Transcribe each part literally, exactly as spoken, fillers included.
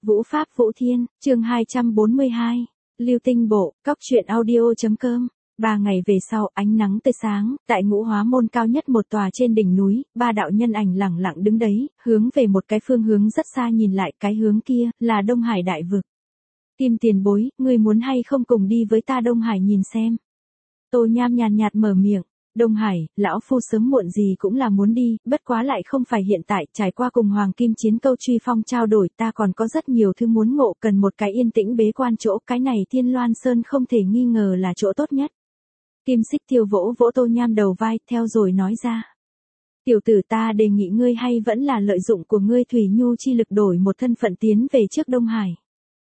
Vũ Pháp Vũ Thiên, chương hai trăm bốn mươi hai. Lưu Tinh Bộ, cóc truyện audio.com. Ba ngày về sau, ánh nắng tươi sáng, tại Ngũ Hóa Môn cao nhất một tòa trên đỉnh núi, ba đạo nhân ảnh lẳng lặng đứng đấy, hướng về một cái phương hướng rất xa nhìn lại, cái hướng kia, là Đông Hải đại vực. Kim tiền bối, ngươi muốn hay không cùng đi với ta Đông Hải nhìn xem. Tô Nham nhàn nhạt mở miệng. Đông Hải, lão phu sớm muộn gì cũng là muốn đi, bất quá lại không phải hiện tại, trải qua cùng Hoàng Kim Chiến Câu Truy Phong trao đổi, ta còn có rất nhiều thứ muốn ngộ, cần một cái yên tĩnh bế quan chỗ, cái này Thiên Loan Sơn không thể nghi ngờ là chỗ tốt nhất. Kim Xích Tiêu vỗ vỗ Tô Nham đầu vai, theo rồi nói ra. Tiểu tử, ta đề nghị ngươi hay vẫn là lợi dụng của ngươi Thủy Nhu chi lực đổi một thân phận tiến về trước Đông Hải.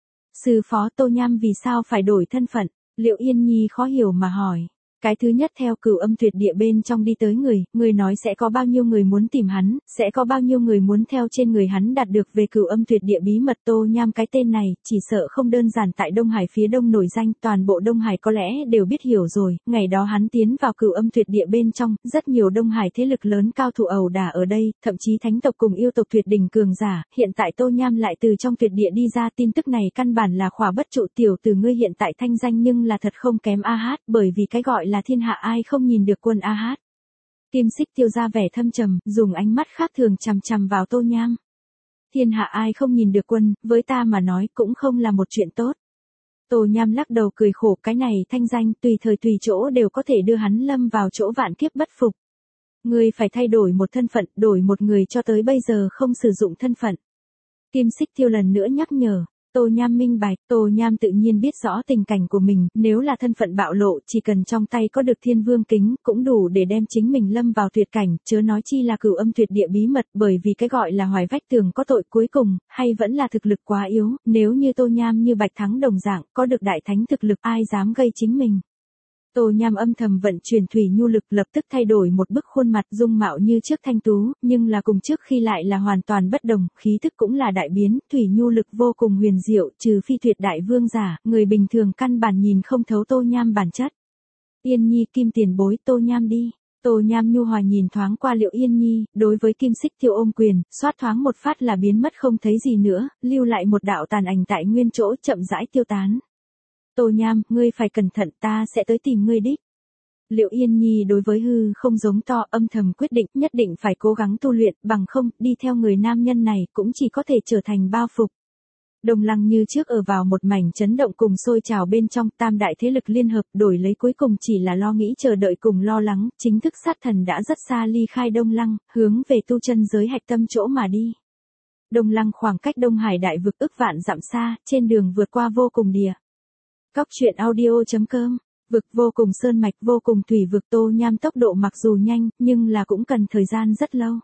Sư phó, Tô Nham vì sao phải đổi thân phận? Liệu Yên Nhi khó hiểu mà hỏi. Cái thứ nhất, theo Cửu Âm Tuyệt Địa bên trong đi tới người, người nói sẽ có bao nhiêu người muốn tìm hắn, sẽ có bao nhiêu người muốn theo trên người hắn đạt được về Cửu Âm Tuyệt Địa bí mật. Tô Nham cái tên này, chỉ sợ không đơn giản tại Đông Hải phía đông nổi danh, toàn bộ Đông Hải có lẽ đều biết hiểu rồi. Ngày đó hắn tiến vào Cửu Âm Tuyệt Địa bên trong, rất nhiều Đông Hải thế lực lớn cao thủ ẩu đả ở đây, thậm chí thánh tộc cùng yêu tộc tuyệt đỉnh cường giả. Hiện tại Tô Nham lại từ trong tuyệt địa đi ra, tin tức này căn bản là khỏa bất trụ. Tiểu từ ngươi hiện tại thanh danh nhưng là thật không kém A Hát, bởi vì cái gọi là thiên hạ ai không nhìn được quân A Hát. Kim Xích Tiêu ra vẻ thâm trầm, dùng ánh mắt khác thường chằm chằm vào Tô Nham. Thiên hạ ai không nhìn được quân, với ta mà nói cũng không là một chuyện tốt. Tô Nham lắc đầu cười khổ, cái này thanh danh tùy thời tùy chỗ đều có thể đưa hắn lâm vào chỗ vạn kiếp bất phục. Ngươi phải thay đổi một thân phận, đổi một người, cho tới bây giờ không sử dụng thân phận. Kim Xích Tiêu lần nữa nhắc nhở. Tô Nham minh bạch, Tô Nham tự nhiên biết rõ tình cảnh của mình, nếu là thân phận bạo lộ, chỉ cần trong tay có được Thiên Vương kính, cũng đủ để đem chính mình lâm vào tuyệt cảnh, chớ nói chi là Cửu Âm Tuyệt Địa bí mật, bởi vì cái gọi là hoài vách tường có tội, cuối cùng, hay vẫn là thực lực quá yếu, nếu như Tô Nham như Bạch Thắng đồng dạng, có được đại thánh thực lực, ai dám gây chính mình. Tô Nham âm thầm vận chuyển Thủy Nhu lực, lập tức thay đổi một bức khuôn mặt, dung mạo như trước thanh tú, nhưng là cùng trước khi lại là hoàn toàn bất đồng, khí thức cũng là đại biến. Thủy Nhu lực vô cùng huyền diệu, trừ phi tuyệt đại vương giả, người bình thường căn bản nhìn không thấu Tô Nham bản chất. Yên Nhi, Kim tiền bối, Tô Nham đi. Tô Nham nhu hòa nhìn thoáng qua Liệu Yên Nhi, đối với Kim Xích Tiêu ôm quyền, xoát thoáng một phát là biến mất không thấy gì nữa, lưu lại một đạo tàn ảnh tại nguyên chỗ, chậm rãi tiêu tán. Tô Nham, ngươi phải cẩn thận, ta sẽ tới tìm ngươi đích. Liệu Yên Nhi đối với hư không giống to, âm thầm quyết định, nhất định phải cố gắng tu luyện, bằng không, đi theo người nam nhân này, cũng chỉ có thể trở thành bao phục. Đồng Lăng như trước ở vào một mảnh chấn động cùng sôi trào bên trong, tam đại thế lực liên hợp, đổi lấy cuối cùng chỉ là lo nghĩ chờ đợi cùng lo lắng, chính thức sát thần đã rất xa ly khai Đông Lăng, hướng về tu chân giới hạch tâm chỗ mà đi. Đông Lăng khoảng cách Đông Hải đại vực ức vạn dặm xa, trên đường vượt qua vô cùng địa. Cóc truyện audio.com. Vực vô cùng sơn mạch, vô cùng thủy vực. Tô Nham tốc độ mặc dù nhanh, nhưng là cũng cần thời gian rất lâu.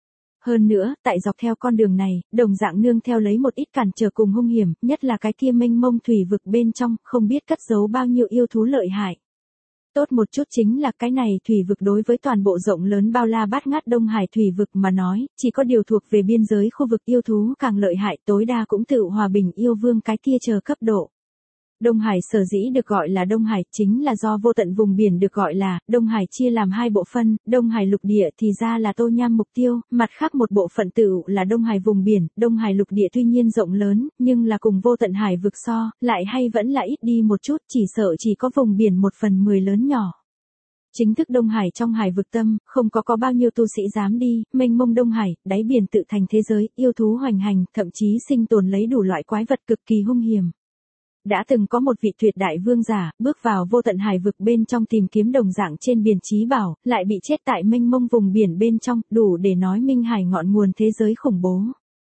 Hơn nữa, tại dọc theo con đường này, đồng dạng nương theo lấy một ít cản trở cùng hung hiểm, nhất là cái kia mênh mông thủy vực bên trong, không biết cất giấu bao nhiêu yêu thú lợi hại. Tốt một chút chính là cái này thủy vực đối với toàn bộ rộng lớn bao la bát ngát Đông Hải thủy vực mà nói, chỉ có điều thuộc về biên giới khu vực yêu thú càng lợi hại, tối đa cũng tự hòa bình yêu vương cái kia chờ cấp độ. Đông Hải sở dĩ được gọi là Đông Hải, chính là do vô tận vùng biển được gọi là Đông Hải chia làm hai bộ phân, Đông Hải lục địa thì ra là Tô Nham mục tiêu, mặt khác một bộ phận tự là Đông Hải vùng biển. Đông Hải lục địa tuy nhiên rộng lớn, nhưng là cùng vô tận hải vực so, lại hay vẫn là ít đi một chút, chỉ sợ chỉ có vùng biển một phần mười lớn nhỏ. Chính thức Đông Hải trong hải vực tâm, không có có bao nhiêu tu sĩ dám đi, mênh mông Đông Hải, đáy biển tự thành thế giới, yêu thú hoành hành, thậm chí sinh tồn lấy đủ loại quái vật cực kỳ hung hiểm. Đã từng có một vị tuyệt đại vương giả, bước vào vô tận hải vực bên trong tìm kiếm đồng dạng trên biển chí bảo, lại bị chết tại mênh mông vùng biển bên trong, đủ để nói minh hải ngọn nguồn thế giới khủng bố.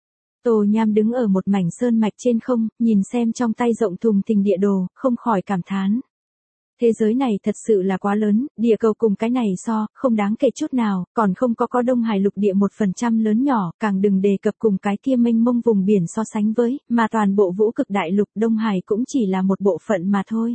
Tô Nham đứng ở một mảnh sơn mạch trên không, nhìn xem trong tay rộng thùng thình địa đồ, không khỏi cảm thán. Thế giới này thật sự là quá lớn, địa cầu cùng cái này so, không đáng kể chút nào, còn không có có Đông Hải lục địa một phần trăm lớn nhỏ, càng đừng đề cập cùng cái kia mênh mông vùng biển so sánh với, mà toàn bộ vũ cực đại lục Đông Hải cũng chỉ là một bộ phận mà thôi.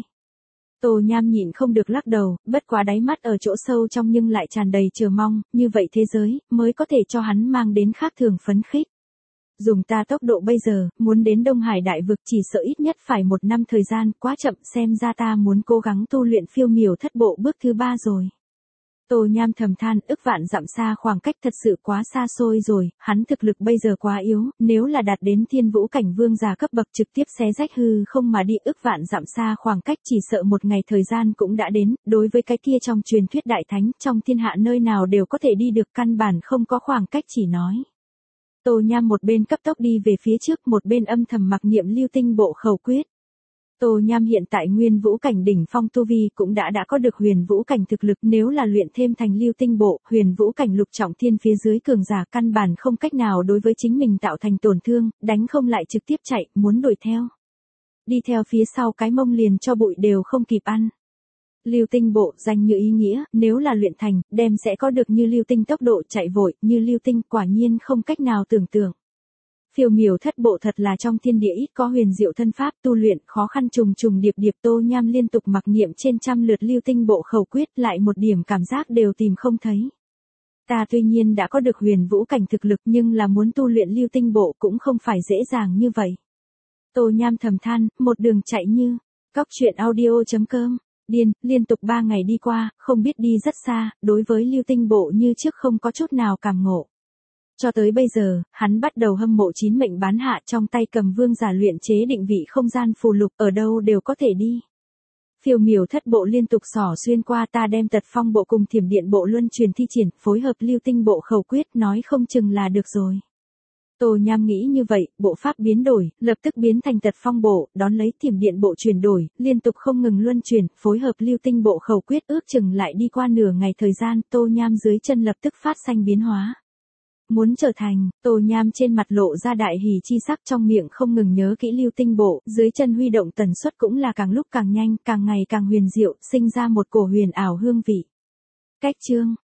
Tô Nham nhịn không được lắc đầu, bất quá đáy mắt ở chỗ sâu trong nhưng lại tràn đầy chờ mong, như vậy thế giới, mới có thể cho hắn mang đến khác thường phấn khích. Dùng ta tốc độ bây giờ, muốn đến Đông Hải đại vực chỉ sợ ít nhất phải một năm thời gian, quá chậm, xem ra ta muốn cố gắng tu luyện phiêu miểu thất bộ bước thứ ba rồi. Tô Nham thầm than, ức vạn dặm xa khoảng cách thật sự quá xa xôi rồi, hắn thực lực bây giờ quá yếu, nếu là đạt đến thiên vũ cảnh vương giả cấp bậc trực tiếp xé rách hư không mà đi, ức vạn dặm xa khoảng cách chỉ sợ một ngày thời gian cũng đã đến, đối với cái kia trong truyền thuyết đại thánh, trong thiên hạ nơi nào đều có thể đi được, căn bản không có khoảng cách chỉ nói. Tô Nham một bên cấp tốc đi về phía trước, một bên âm thầm mặc niệm lưu tinh bộ khẩu quyết. Tô Nham hiện tại nguyên vũ cảnh đỉnh phong tu vi cũng đã đã có được huyền vũ cảnh thực lực, nếu là luyện thêm thành lưu tinh bộ, huyền vũ cảnh lục trọng thiên phía dưới cường giả căn bản không cách nào đối với chính mình tạo thành tổn thương, đánh không lại trực tiếp chạy, muốn đuổi theo. Đi theo phía sau cái mông liền cho bụi đều không kịp ăn. Lưu tinh bộ danh như ý nghĩa, nếu là luyện thành, đem sẽ có được như lưu tinh tốc độ chạy vội, như lưu tinh quả nhiên không cách nào tưởng tượng. Phiêu miểu thất bộ thật là trong thiên địa ít có huyền diệu thân pháp tu luyện khó khăn trùng trùng điệp điệp. Tô Nham liên tục mặc niệm trên trăm lượt lưu tinh bộ khẩu quyết, lại một điểm cảm giác đều tìm không thấy. Ta tuy nhiên đã có được huyền vũ cảnh thực lực nhưng là muốn tu luyện lưu tinh bộ cũng không phải dễ dàng như vậy. Tô Nham thầm than, một đường chạy như cóc truyện audio chấm com. Điên, liên tục ba ngày đi qua, không biết đi rất xa, đối với lưu tinh bộ như trước không có chút nào cảm ngộ. Cho tới bây giờ, hắn bắt đầu hâm mộ chín mệnh bán hạ, trong tay cầm vương giả luyện chế định vị không gian phù lục, ở đâu đều có thể đi. Phiêu miểu thất bộ liên tục xỏ xuyên qua, ta đem tật phong bộ cùng thiểm điện bộ luân truyền thi triển, phối hợp lưu tinh bộ khẩu quyết, nói không chừng là được rồi. Tô Nham nghĩ như vậy, bộ pháp biến đổi, lập tức biến thành tật phong bộ, đón lấy thiểm điện bộ chuyển đổi, liên tục không ngừng luân chuyển, phối hợp lưu tinh bộ khẩu quyết, ước chừng lại đi qua nửa ngày thời gian, Tô Nham dưới chân lập tức phát xanh biến hóa. Muốn trở thành, Tô Nham trên mặt lộ ra đại hỉ chi sắc, trong miệng không ngừng nhớ kỹ lưu tinh bộ, dưới chân huy động tần suất cũng là càng lúc càng nhanh, càng ngày càng huyền diệu, sinh ra một cổ huyền ảo hương vị. Cách chương